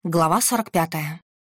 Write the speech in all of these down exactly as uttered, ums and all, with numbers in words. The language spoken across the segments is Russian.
Глава сорок пятая.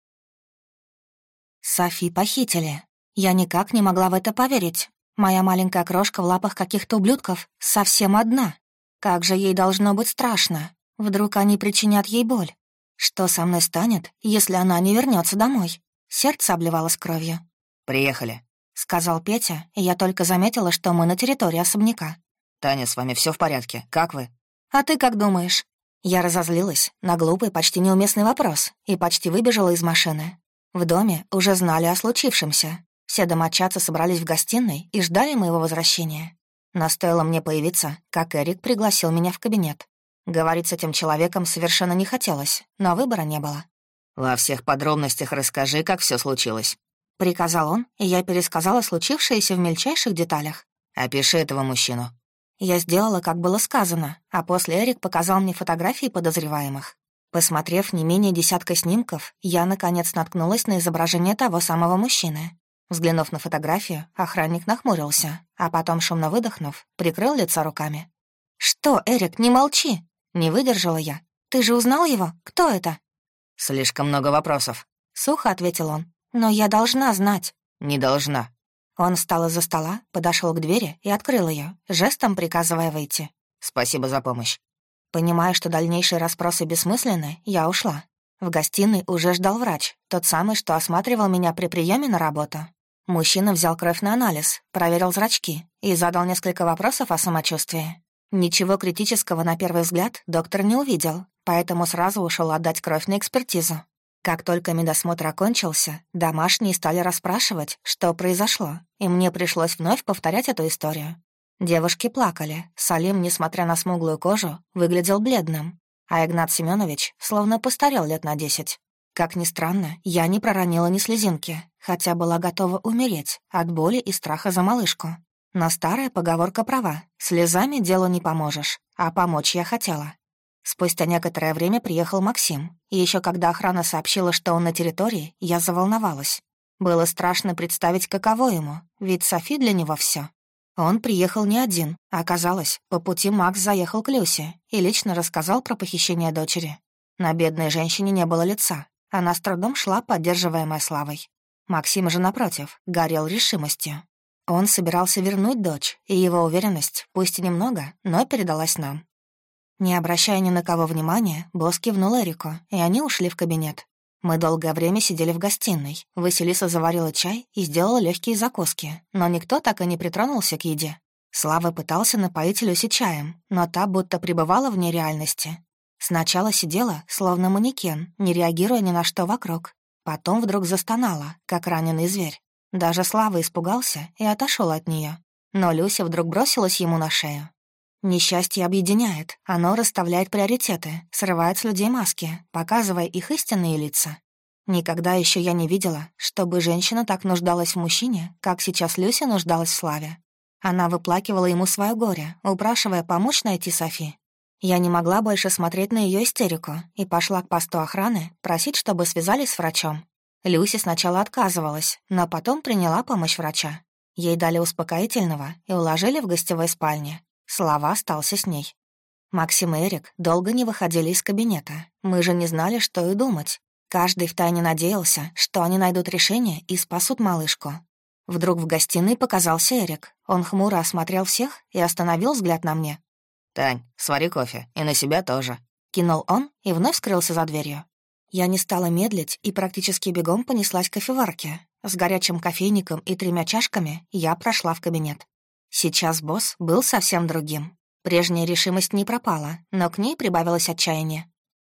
Софи похитили. Я никак не могла в это поверить. Моя маленькая крошка в лапах каких-то ублюдков совсем одна. Как же ей должно быть страшно. Вдруг они причинят ей боль. Что со мной станет, если она не вернется домой? Сердце обливалось кровью. «Приехали», — сказал Петя, и я только заметила, что мы на территории особняка. «Таня, с вами все в порядке. Как вы?» «А ты как думаешь?» Я разозлилась на глупый, почти неуместный вопрос и почти выбежала из машины. В доме уже знали о случившемся. Все домочадцы собрались в гостиной и ждали моего возвращения. Но стоило мне появиться, как Эрик пригласил меня в кабинет. Говорить с этим человеком совершенно не хотелось, но выбора не было. «Во всех подробностях расскажи, как все случилось», — приказал он, и я пересказала случившееся в мельчайших деталях. «Опиши этого мужчину». Я сделала, как было сказано, а после Эрик показал мне фотографии подозреваемых. Посмотрев не менее десятка снимков, я, наконец, наткнулась на изображение того самого мужчины. Взглянув на фотографию, охранник нахмурился, а потом, шумно выдохнув, прикрыл лицо руками. «Что, Эрик, не молчи!» — не выдержала я. «Ты же узнал его? Кто это?» «Слишком много вопросов», — сухо ответил он. «Но я должна знать». «Не должна». Он встал из-за стола, подошел к двери и открыл ее, жестом приказывая выйти. «Спасибо за помощь». Понимая, что дальнейшие расспросы бессмысленны, я ушла. В гостиной уже ждал врач, тот самый, что осматривал меня при приеме на работу. Мужчина взял кровь на анализ, проверил зрачки и задал несколько вопросов о самочувствии. Ничего критического на первый взгляд доктор не увидел, поэтому сразу ушел отдать кровь на экспертизу. Как только медосмотр окончился, домашние стали расспрашивать, что произошло, и мне пришлось вновь повторять эту историю. Девушки плакали, Салим, несмотря на смуглую кожу, выглядел бледным, а Игнат Семенович словно постарел лет на десять. Как ни странно, я не проронила ни слезинки, хотя была готова умереть от боли и страха за малышку. Но старая поговорка права: слезами делу не поможешь, а помочь я хотела. Спустя некоторое время приехал Максим, и еще когда охрана сообщила, что он на территории, я заволновалась. Было страшно представить, каково ему, ведь Софи для него все. Он приехал не один, а оказалось, по пути Макс заехал к Люсе и лично рассказал про похищение дочери. На бедной женщине не было лица, она с трудом шла, поддерживаемая Славой. Максим же, напротив, горел решимостью. Он собирался вернуть дочь, и его уверенность, пусть и немного, но передалась нам. Не обращая ни на кого внимания, босс кивнул Эрику, и они ушли в кабинет. Мы долгое время сидели в гостиной. Василиса заварила чай и сделала легкие закуски, но никто так и не притронулся к еде. Слава пытался напоить Люси чаем, но та будто пребывала в нереальности. Сначала сидела, словно манекен, не реагируя ни на что вокруг. Потом вдруг застонала, как раненый зверь. Даже Слава испугался и отошел от нее. Но Люся вдруг бросилась ему на шею. Несчастье объединяет, оно расставляет приоритеты, срывает с людей маски, показывая их истинные лица. Никогда еще я не видела, чтобы женщина так нуждалась в мужчине, как сейчас Люся нуждалась в Славе. Она выплакивала ему свое горе, упрашивая помочь найти Софи. Я не могла больше смотреть на ее истерику и пошла к посту охраны просить, чтобы связались с врачом. Люся сначала отказывалась, но потом приняла помощь врача. Ей дали успокоительного и уложили в гостевой спальне. Слава остался с ней. Максим и Эрик долго не выходили из кабинета. Мы же не знали, что и думать. Каждый втайне надеялся, что они найдут решение и спасут малышку. Вдруг в гостиной показался Эрик. Он хмуро осмотрел всех и остановил взгляд на мне. «Тань, свари кофе, и на себя тоже», — кинул он и вновь скрылся за дверью. Я не стала медлить и практически бегом понеслась к кофеварке. С горячим кофейником и тремя чашками я прошла в кабинет. Сейчас босс был совсем другим. Прежняя решимость не пропала, но к ней прибавилось отчаяние.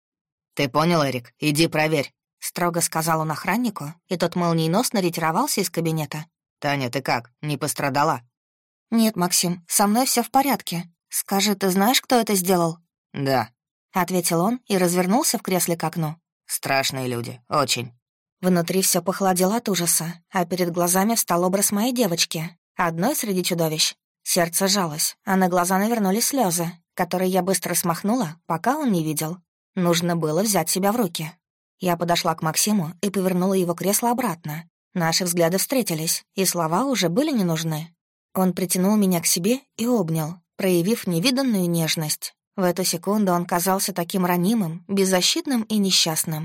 «Ты понял, Эрик? Иди проверь», — строго сказал он охраннику, и тот молниеносно ретировался из кабинета. «Таня, ты как, не пострадала?» «Нет, Максим, со мной все в порядке. Скажи, ты знаешь, кто это сделал?» «Да», — ответил он и развернулся в кресле к окну. «Страшные люди, очень». Внутри все похолодело от ужаса, а перед глазами встал образ моей девочки, одной среди чудовищ. Сердце сжалось, а на глаза навернулись слезы, которые я быстро смахнула, пока он не видел. Нужно было взять себя в руки. Я подошла к Максиму и повернула его кресло обратно. Наши взгляды встретились, и слова уже были не нужны. Он притянул меня к себе и обнял, проявив невиданную нежность. В эту секунду он казался таким ранимым, беззащитным и несчастным.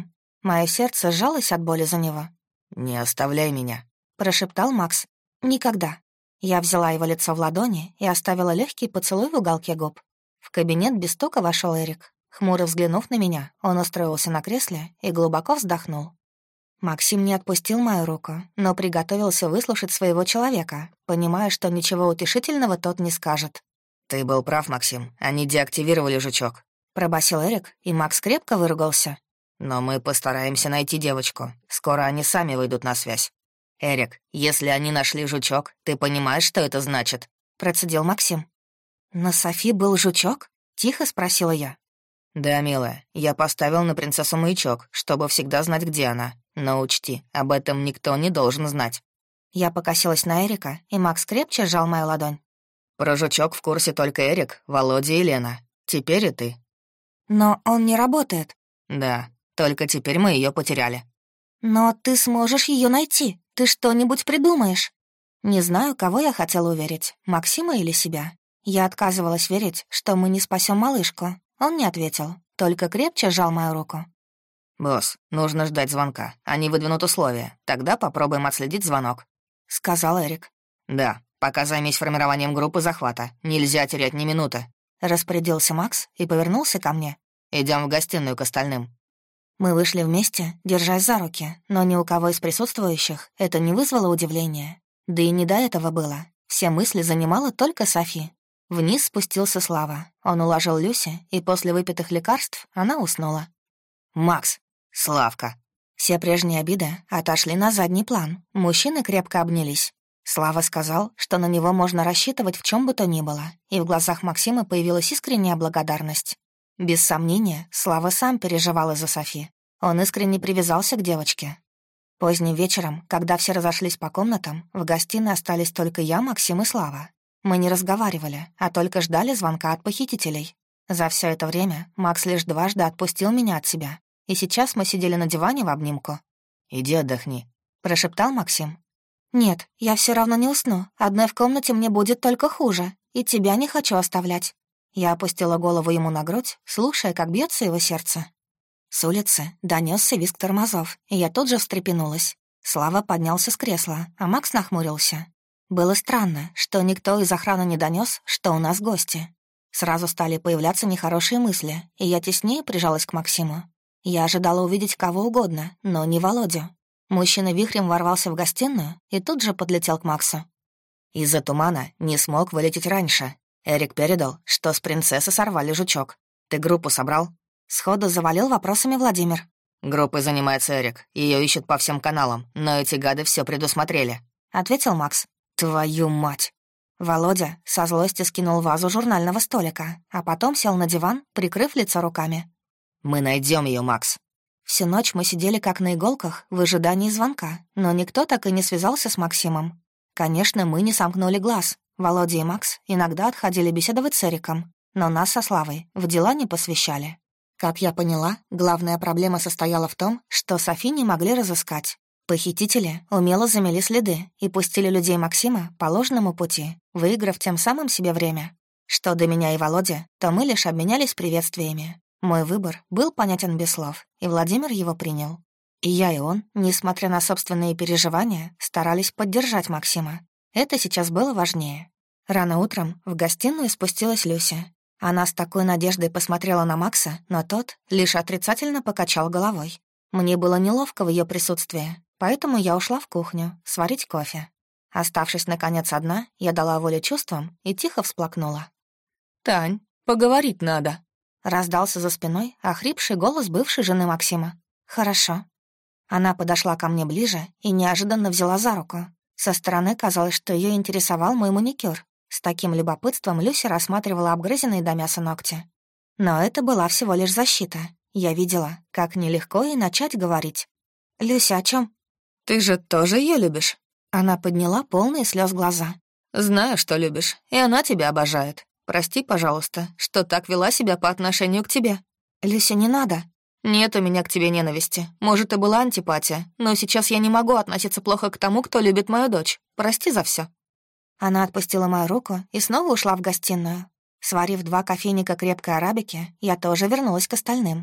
Мое сердце сжалось от боли за него. «Не оставляй меня», — прошептал Макс. «Никогда». Я взяла его лицо в ладони и оставила легкий поцелуй в уголке губ. В кабинет без стука вошел Эрик. Хмуро взглянув на меня, он устроился на кресле и глубоко вздохнул. Максим не отпустил мою руку, но приготовился выслушать своего человека, понимая, что ничего утешительного тот не скажет. «Ты был прав, Максим, они деактивировали жучок», — пробасил Эрик, и Макс крепко выругался. «Но мы постараемся найти девочку. Скоро они сами выйдут на связь». «Эрик, если они нашли жучок, ты понимаешь, что это значит?» — процедил Максим. «На Софи был жучок?» — тихо спросила я. «Да, милая, я поставил на принцессу маячок, чтобы всегда знать, где она. Но учти, об этом никто не должен знать». Я покосилась на Эрика, и Макс крепче сжал мою ладонь. «Про жучок в курсе только Эрик, Володя и Лена. Теперь и ты». «Но он не работает». «Да, только теперь мы ее потеряли». «Но ты сможешь ее найти. Ты что-нибудь придумаешь?» Не знаю, кого я хотела уверить, Максима или себя. Я отказывалась верить, что мы не спасем малышку. Он не ответил, только крепче сжал мою руку. «Босс, нужно ждать звонка. Они выдвинут условия. Тогда попробуем отследить звонок», — сказал Эрик. «Да, пока займись формированием группы захвата. Нельзя терять ни минуты», — распорядился Макс и повернулся ко мне. «Идем в гостиную к остальным». Мы вышли вместе, держась за руки, но ни у кого из присутствующих это не вызвало удивления. Да и не до этого было. Все мысли занимала только Софи. Вниз спустился Слава. Он уложил Люси, и после выпитых лекарств она уснула. «Макс! Славка!» Все прежние обиды отошли на задний план. Мужчины крепко обнялись. Слава сказал, что на него можно рассчитывать в чем бы то ни было, и в глазах Максима появилась искренняя благодарность. Без сомнения, Слава сам переживал из-за Софи. Он искренне привязался к девочке. Поздним вечером, когда все разошлись по комнатам, в гостиной остались только я, Максим и Слава. Мы не разговаривали, а только ждали звонка от похитителей. За все это время Макс лишь дважды отпустил меня от себя, и сейчас мы сидели на диване в обнимку. «Иди отдохни», — прошептал Максим. «Нет, я все равно не усну. Одной в комнате мне будет только хуже, и тебя не хочу оставлять». Я опустила голову ему на грудь, слушая, как бьется его сердце. С улицы донесся визг тормозов, и я тут же встрепенулась. Слава поднялся с кресла, а Макс нахмурился. Было странно, что никто из охраны не донес, что у нас гости. Сразу стали появляться нехорошие мысли, и я теснее прижалась к Максиму. Я ожидала увидеть кого угодно, но не Володю. Мужчина вихрем ворвался в гостиную и тут же подлетел к Максу. «Из-за тумана не смог вылететь раньше. Эрик передал, что с принцессы сорвали жучок. Ты группу собрал?» Сходу завалил вопросами Владимир. «Группой занимается Эрик. Ее ищут по всем каналам, но эти гады все предусмотрели», — ответил Макс. «Твою мать!» Володя со злости скинул вазу журнального столика, а потом сел на диван, прикрыв лицо руками. «Мы найдем ее, Макс». Всю ночь мы сидели как на иголках в ожидании звонка, но никто так и не связался с Максимом. Конечно, мы не сомкнули глаз. Володя и Макс иногда отходили беседовать с Эриком, но нас со Славой в дела не посвящали. Как я поняла, главная проблема состояла в том, что Софи не могли разыскать. Похитители умело замели следы и пустили людей Максима по ложному пути, выиграв тем самым себе время. Что до меня и Володи, то мы лишь обменялись приветствиями. Мой выбор был понятен без слов, и Владимир его принял. И я, и он, несмотря на собственные переживания, старались поддержать Максима. Это сейчас было важнее. Рано утром в гостиную спустилась Люся. Она с такой надеждой посмотрела на Макса, но тот лишь отрицательно покачал головой. Мне было неловко в ее присутствии, поэтому я ушла в кухню сварить кофе. Оставшись, наконец, одна, я дала волю чувствам и тихо всплакнула. «Тань, поговорить надо», — раздался за спиной охрипший голос бывшей жены Максима. «Хорошо». Она подошла ко мне ближе и неожиданно взяла за руку. Со стороны казалось, что ее интересовал мой маникюр. С таким любопытством Люся рассматривала обгрызенные до мяса ногти. Но это была всего лишь защита. Я видела, как нелегко ей начать говорить. «Люся, о чем? «Ты же тоже ее любишь?» Она подняла полные слез глаза. «Знаю, что любишь, и она тебя обожает. Прости, пожалуйста, что так вела себя по отношению к тебе». «Люся, не надо». «Нет у меня к тебе ненависти. Может, и была антипатия, но сейчас я не могу относиться плохо к тому, кто любит мою дочь. Прости за все. Она отпустила мою руку и снова ушла в гостиную. Сварив два кофейника крепкой арабики, я тоже вернулась к остальным.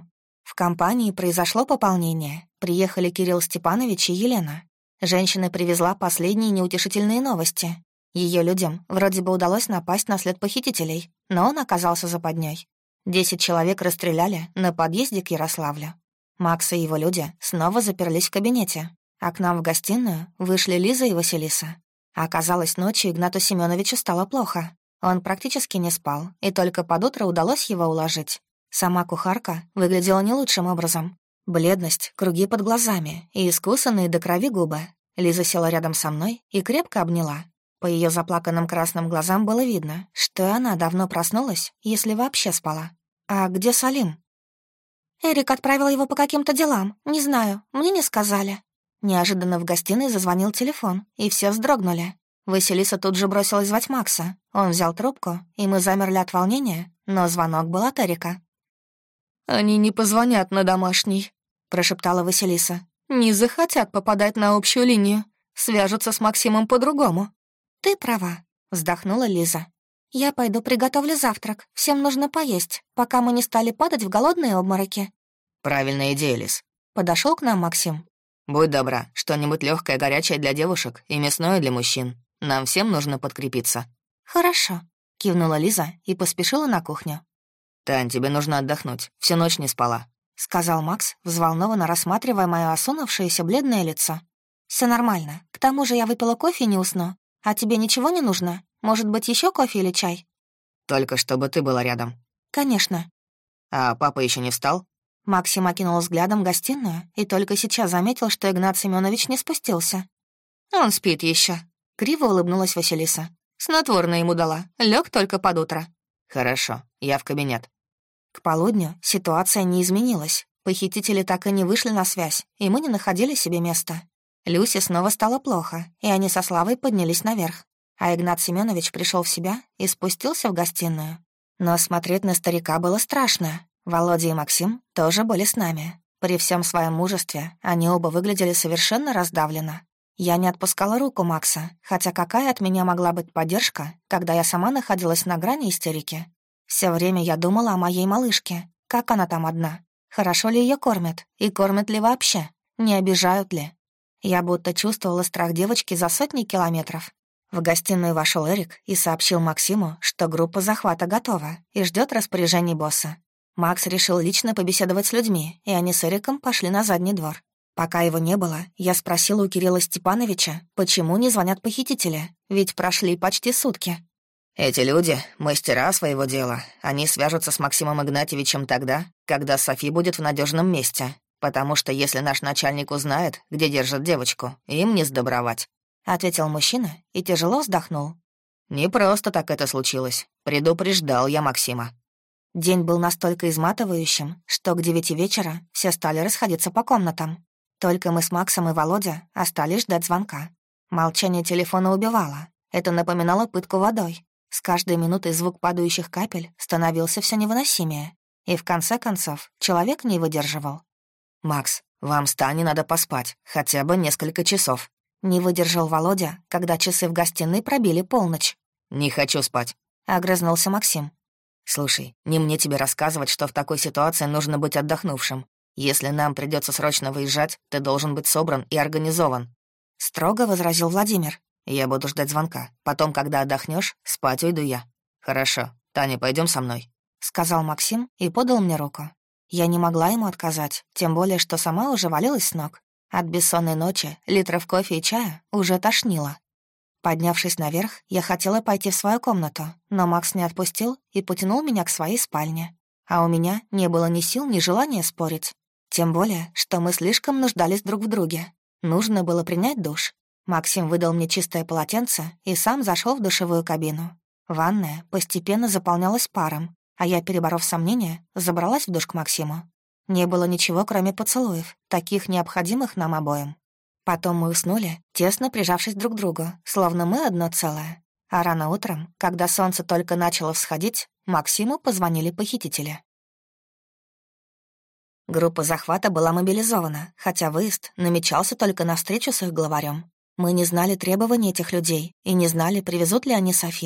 В компании произошло пополнение. Приехали Кирилл Степанович и Елена. Женщина привезла последние неутешительные новости. Ее людям вроде бы удалось напасть на след похитителей, но он оказался западней. Десять человек расстреляли на подъезде к Ярославлю. Макс и его люди снова заперлись в кабинете, а к нам в гостиную вышли Лиза и Василиса. Оказалось, ночью Игнату Семеновичу стало плохо. Он практически не спал, и только под утро удалось его уложить. Сама кухарка выглядела не лучшим образом. Бледность, круги под глазами и искусанные до крови губы. Лиза села рядом со мной и крепко обняла. По ее заплаканным красным глазам было видно, что она давно проснулась, если вообще спала. «А где Салим?» «Эрик отправил его по каким-то делам. Не знаю, мне не сказали». Неожиданно в гостиной зазвонил телефон, и все вздрогнули. Василиса тут же бросилась звать Макса. Он взял трубку, и мы замерли от волнения, но звонок был от Эрика. «Они не позвонят на домашний», — прошептала Василиса. «Не захотят попадать на общую линию. Свяжутся с Максимом по-другому». «Ты права», — вздохнула Лиза. «Я пойду приготовлю завтрак. Всем нужно поесть, пока мы не стали падать в голодные обмороки». «Правильная идея, Лиз». Подошел к нам Максим. «Будь добра, что-нибудь легкое, горячее для девушек и мясное для мужчин. Нам всем нужно подкрепиться». «Хорошо», — кивнула Лиза и поспешила на кухню. «Тань, тебе нужно отдохнуть. Всю ночь не спала», — сказал Макс, взволнованно рассматривая мое осунувшееся бледное лицо. Все нормально. К тому же я выпила кофе и не усну. А тебе ничего не нужно? Может быть, еще кофе или чай?» «Только чтобы ты была рядом». «Конечно». «А папа еще не встал?» Максим окинул взглядом гостиную и только сейчас заметил, что Игнат Семенович не спустился. «Он спит еще. Криво улыбнулась Василиса. «Снотворное ему дала. Лег только под утро». «Хорошо, я в кабинет». К полудню ситуация не изменилась. Похитители так и не вышли на связь, и мы не находили себе места. Люсе снова стало плохо, и они со Славой поднялись наверх. А Игнат Семенович пришел в себя и спустился в гостиную. Но смотреть на старика было страшно. Володя и Максим тоже были с нами. При всем своем мужестве они оба выглядели совершенно раздавленно. Я не отпускала руку Макса, хотя какая от меня могла быть поддержка, когда я сама находилась на грани истерики. Все время я думала о моей малышке. Как она там одна? Хорошо ли ее кормят? И кормят ли вообще? Не обижают ли? Я будто чувствовала страх девочки за сотни километров. В гостиную вошел Эрик и сообщил Максиму, что группа захвата готова и ждет распоряжений босса. Макс решил лично побеседовать с людьми, и они с Эриком пошли на задний двор. Пока его не было, я спросила у Кирилла Степановича, почему не звонят похитители, ведь прошли почти сутки. «Эти люди — мастера своего дела. Они свяжутся с Максимом Игнатьевичем тогда, когда Софи будет в надежном месте, потому что если наш начальник узнает, где держат девочку, им не сдобровать», — ответил мужчина и тяжело вздохнул. «Не просто так это случилось. Предупреждал я Максима». День был настолько изматывающим, что к девяти вечера все стали расходиться по комнатам. Только мы с Максом и Володя остались ждать звонка. Молчание телефона убивало. Это напоминало пытку водой. С каждой минутой звук падающих капель становился все невыносимее. И в конце концов человек не выдерживал. «Макс, вам с Таней надо поспать, хотя бы несколько часов». Не выдержал Володя, когда часы в гостиной пробили полночь. «Не хочу спать», — огрызнулся Максим. «Слушай, не мне тебе рассказывать, что в такой ситуации нужно быть отдохнувшим. Если нам придется срочно выезжать, ты должен быть собран и организован», — строго возразил Владимир. «Я буду ждать звонка. Потом, когда отдохнешь, спать уйду я». «Хорошо. Таня, пойдем со мной», — сказал Максим и подал мне руку. Я не могла ему отказать, тем более, что сама уже валилась с ног. От бессонной ночи, литров кофе и чая уже тошнило. Поднявшись наверх, я хотела пойти в свою комнату, но Макс не отпустил и потянул меня к своей спальне. А у меня не было ни сил, ни желания спорить. Тем более, что мы слишком нуждались друг в друге. Нужно было принять душ. Максим выдал мне чистое полотенце и сам зашел в душевую кабину. Ванная постепенно заполнялась паром, а я, переборов сомнения, забралась в душ к Максиму. Не было ничего, кроме поцелуев, таких необходимых нам обоим. Потом мы уснули, тесно прижавшись друг к другу, словно мы одно целое. А рано утром, когда солнце только начало всходить, Максиму позвонили похитители. Группа захвата была мобилизована, хотя выезд намечался только на встречу с их главарем. Мы не знали требований этих людей и не знали, привезут ли они Софи.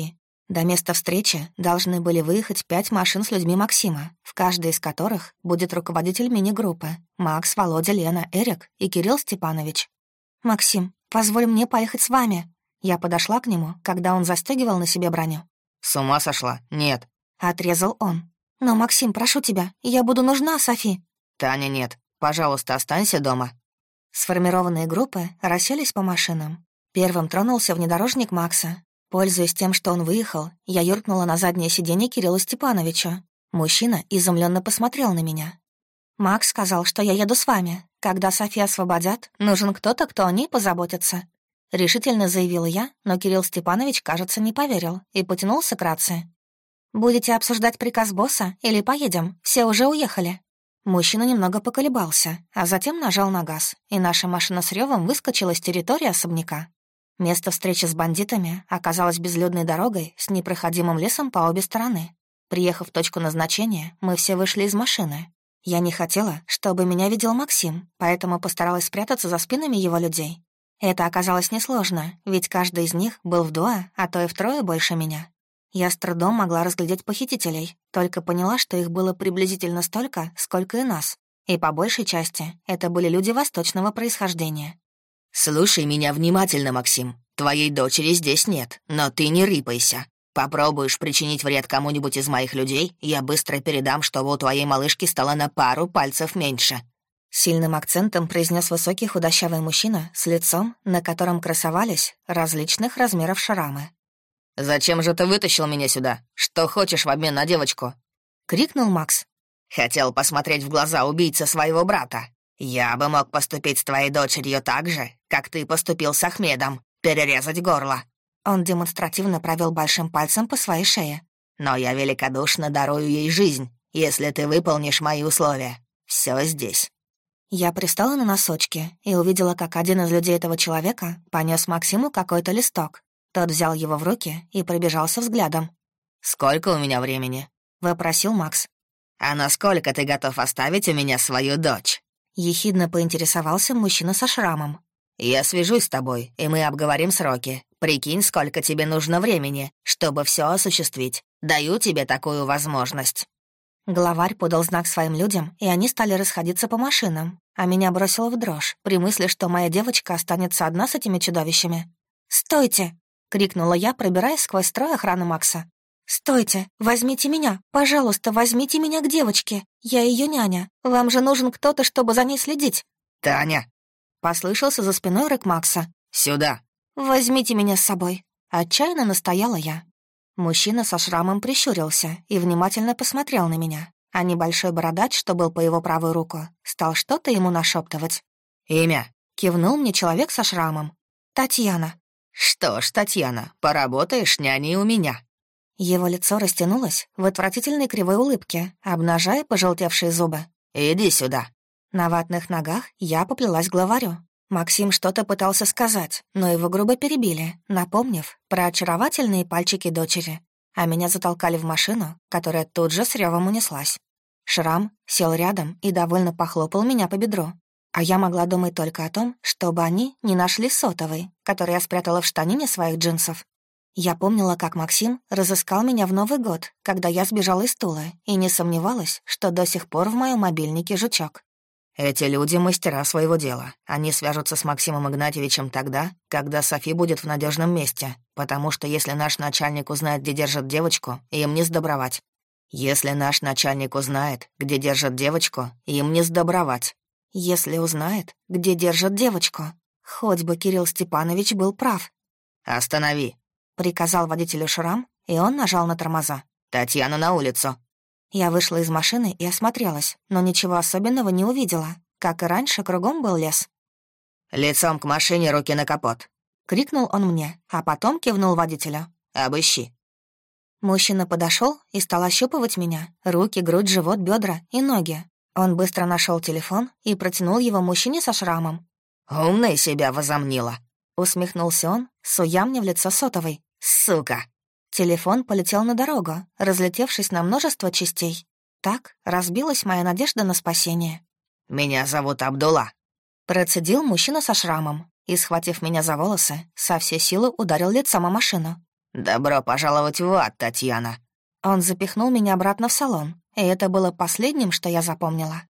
До места встречи должны были выехать пять машин с людьми Максима, в каждой из которых будет руководитель мини-группы — Макс, Володя, Лена, Эрик и Кирилл Степанович. «Максим, позволь мне поехать с вами». Я подошла к нему, когда он застегивал на себе броню. «С ума сошла? Нет». Отрезал он. «Но, Максим, прошу тебя, я буду нужна Софи». «Таня, нет. Пожалуйста, останься дома». Сформированные группы расселись по машинам. Первым тронулся внедорожник Макса. Пользуясь тем, что он выехал, я юркнула на заднее сиденье Кириллу Степановичу. Мужчина изумленно посмотрел на меня. «Макс сказал, что я еду с вами. Когда Софи освободят, нужен кто-то, кто о ней позаботится». Решительно заявила я, но Кирилл Степанович, кажется, не поверил и потянулся к рации. «Будете обсуждать приказ босса или поедем? Все уже уехали». Мужчина немного поколебался, а затем нажал на газ, и наша машина с ревом выскочила с территории особняка. Место встречи с бандитами оказалось безлюдной дорогой с непроходимым лесом по обе стороны. Приехав в точку назначения, мы все вышли из машины. Я не хотела, чтобы меня видел Максим, поэтому постаралась спрятаться за спинами его людей. Это оказалось несложно, ведь каждый из них был вдвое, а то и втрое больше меня. Я с трудом могла разглядеть похитителей, только поняла, что их было приблизительно столько, сколько и нас. И по большей части это были люди восточного происхождения. «Слушай меня внимательно, Максим. Твоей дочери здесь нет, но ты не рыпайся. Попробуешь причинить вред кому-нибудь из моих людей, я быстро передам, чтобы у твоей малышки стало на пару пальцев меньше». Сильным акцентом произнес высокий худощавый мужчина с лицом, на котором красовались различных размеров шрамы. «Зачем же ты вытащил меня сюда? Что хочешь в обмен на девочку?» — крикнул Макс. «Хотел посмотреть в глаза убийцы своего брата. Я бы мог поступить с твоей дочерью так же, как ты поступил с Ахмедом, перерезать горло». Он демонстративно провел большим пальцем по своей шее. «Но я великодушно дарую ей жизнь, если ты выполнишь мои условия. Все здесь». Я пристала на носочки и увидела, как один из людей этого человека понес Максиму какой-то листок. Тот взял его в руки и пробежался взглядом. «Сколько у меня времени?» — вопросил Макс. «А насколько ты готов оставить у меня свою дочь?» Ехидно поинтересовался мужчина со шрамом. «Я свяжусь с тобой, и мы обговорим сроки. Прикинь, сколько тебе нужно времени, чтобы все осуществить. Даю тебе такую возможность». Главарь подал знак своим людям, и они стали расходиться по машинам, а меня бросило в дрожь при мысли, что моя девочка останется одна с этими чудовищами. «Стойте!» — крикнула я, пробираясь сквозь строй охраны Макса. «Стойте! Возьмите меня! Пожалуйста, возьмите меня к девочке! Я ее няня! Вам же нужен кто-то, чтобы за ней следить!» «Таня!» — послышался за спиной рык Макса. «Сюда!» «Возьмите меня с собой!» — отчаянно настояла я. Мужчина со шрамом прищурился и внимательно посмотрел на меня, а небольшой бородач, что был по его правую руку, стал что-то ему нашептывать. «Имя?» — кивнул мне человек со шрамом. «Татьяна». «Что ж, Татьяна, поработаешь няней у меня». Его лицо растянулось в отвратительной кривой улыбке, обнажая пожелтевшие зубы. «Иди сюда». На ватных ногах я поплелась к главарю. Максим что-то пытался сказать, но его грубо перебили, напомнив про очаровательные пальчики дочери. А меня затолкали в машину, которая тут же с ревом унеслась. Шрам сел рядом и довольно похлопал меня по бедру. А я могла думать только о том, чтобы они не нашли сотовый, который я спрятала в штанине своих джинсов. Я помнила, как Максим разыскал меня в Новый год, когда я сбежала из Тулы, и не сомневалась, что до сих пор в моем мобильнике жучок. «Эти люди — мастера своего дела. Они свяжутся с Максимом Игнатьевичем тогда, когда Софи будет в надежном месте, потому что если наш начальник узнает, где держат девочку, им не сдобровать. Если наш начальник узнает, где держат девочку, им не сдобровать. Если узнает, где держат девочку. Хоть бы Кирилл Степанович был прав». «Останови», — приказал водителю Шрам, и он нажал на тормоза. «Татьяна, на улицу». Я вышла из машины и осмотрелась, но ничего особенного не увидела. Как и раньше, кругом был лес. «Лицом к машине, руки на капот», — крикнул он мне, а потом кивнул водителю. «Обыщи». Мужчина подошел и стал ощупывать меня. Руки, грудь, живот, бедра и ноги. Он быстро нашел телефон и протянул его мужчине со шрамом. «Умной себя возомнила», — усмехнулся он, суя мне в лицо сотовый. «Сука». Телефон полетел на дорогу, разлетевшись на множество частей. Так разбилась моя надежда на спасение. «Меня зовут Абдулла», — процедил мужчина со шрамом и, схватив меня за волосы, со всей силы ударил лицом о машину. «Добро пожаловать в ад, Татьяна!» Он запихнул меня обратно в салон, и это было последним, что я запомнила.